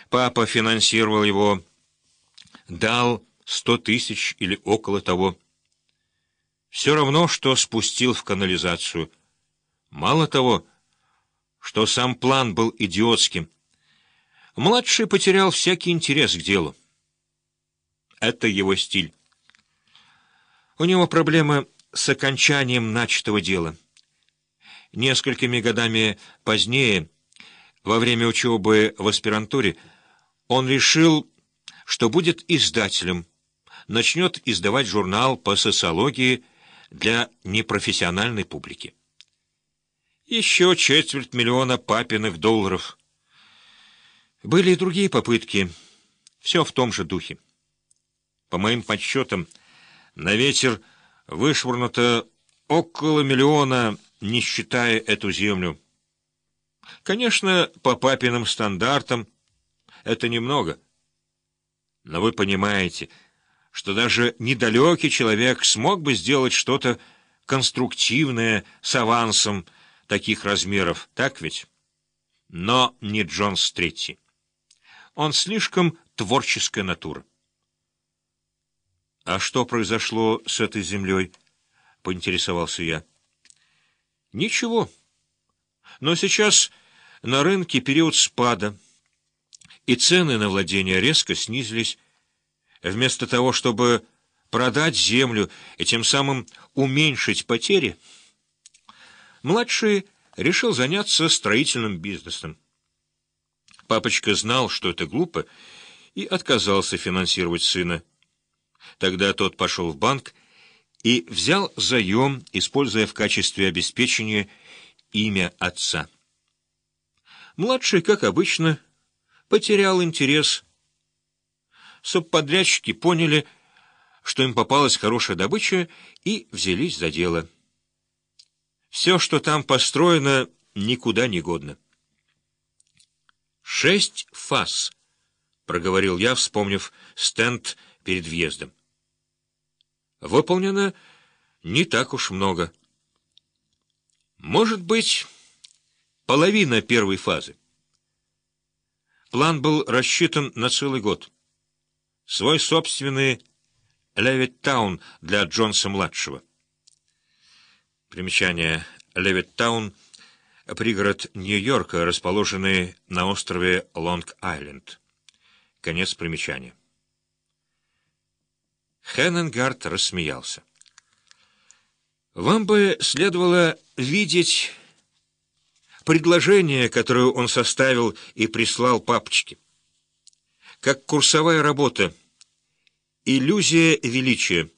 Папа финансировал его, дал 100 тысяч или около того. Все равно, что спустил в канализацию. Мало того, что сам план был идиотским, младший потерял всякий интерес к делу. Это его стиль. У него проблема с окончанием начатого дела. Несколькими годами позднее, во время учебы в аспирантуре, он решил, что будет издателем, начнет издавать журнал по социологии для непрофессиональной публики. Еще $250 000 папиных долларов. Были и другие попытки, все в том же духе. По моим подсчетам, на ветер вышвырнуто около 1 миллиона, не считая эту землю. Конечно, по папиным стандартам это немного. Но вы понимаете, что даже недалекий человек смог бы сделать что-то конструктивное с авансом таких размеров, так ведь? Но не Джонс III. Он слишком творческая натура. «А что произошло с этой землей?» — поинтересовался я. «Ничего. Но сейчас на рынке период спада, и цены на владения резко снизились. Вместо того, чтобы продать землю и тем самым уменьшить потери, младший решил заняться строительным бизнесом. Папочка знал, что это глупо, и отказался финансировать сына. Тогда тот пошел в банк и взял заем, используя в качестве обеспечения имя отца. Младший, как обычно, потерял интерес. Субподрядчики поняли, что им попалась хорошая добыча, и взялись за дело. Все, что там построено, никуда не годно. 6 фаз, проговорил я, вспомнив стенд перед въездом. Выполнено не так уж много. Может быть, половина первой фазы. План был рассчитан на целый год. Свой собственный Левиттаун для Джонса-младшего. Примечание. Левиттаун — пригород Нью-Йорка, расположенный на острове Лонг-Айленд. Конец примечания. Хеннингард рассмеялся. «Вам бы следовало видеть предложение, которое он составил и прислал папочке. Как курсовая работа. Иллюзия величия».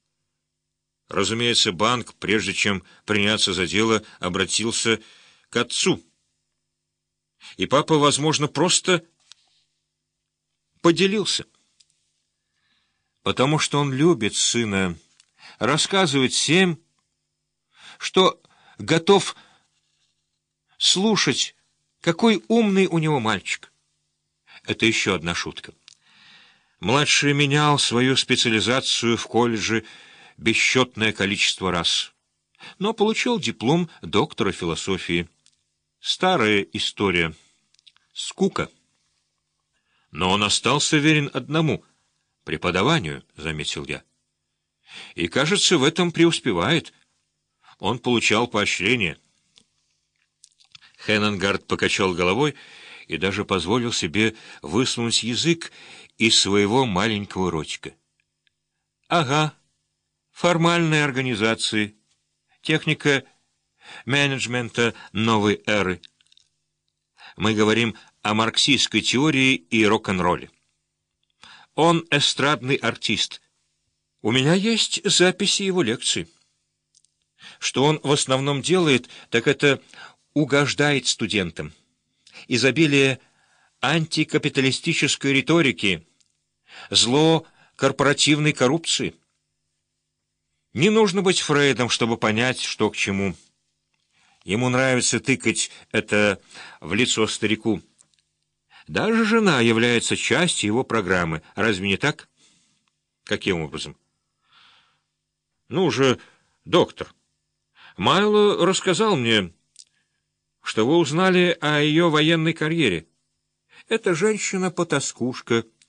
Разумеется, банк, прежде чем приняться за дело, обратился к отцу. И папа, возможно, просто поделился. Потому что он любит сына, рассказывает всем, что готов слушать, какой умный у него мальчик. Это еще одна шутка. Младший менял свою специализацию в колледже бесчетное количество раз, но получил диплом доктора философии. Старая история. Скука. Но он остался верен одному — преподаванию, заметил я. И, кажется, в этом преуспевает. Он получал поощрение. Хеннингард покачал головой и даже позволил себе высунуть язык из своего маленького ротика. Ага, формальные организации, техника менеджмента новой эры. Мы говорим о марксистской теории и рок-н-ролле. Он эстрадный артист. У меня есть записи его лекций. Что он в основном делает, так это угождает студентам. Изобилие антикапиталистической риторики, зло корпоративной коррупции. Не нужно быть Фрейдом, чтобы понять, что к чему. Ему нравится тыкать это в лицо старику. Даже жена является частью его программы. Разве не так? Каким образом? Ну же, доктор, Майло рассказал мне, что вы узнали о ее военной карьере. Эта женщина-потаскушка —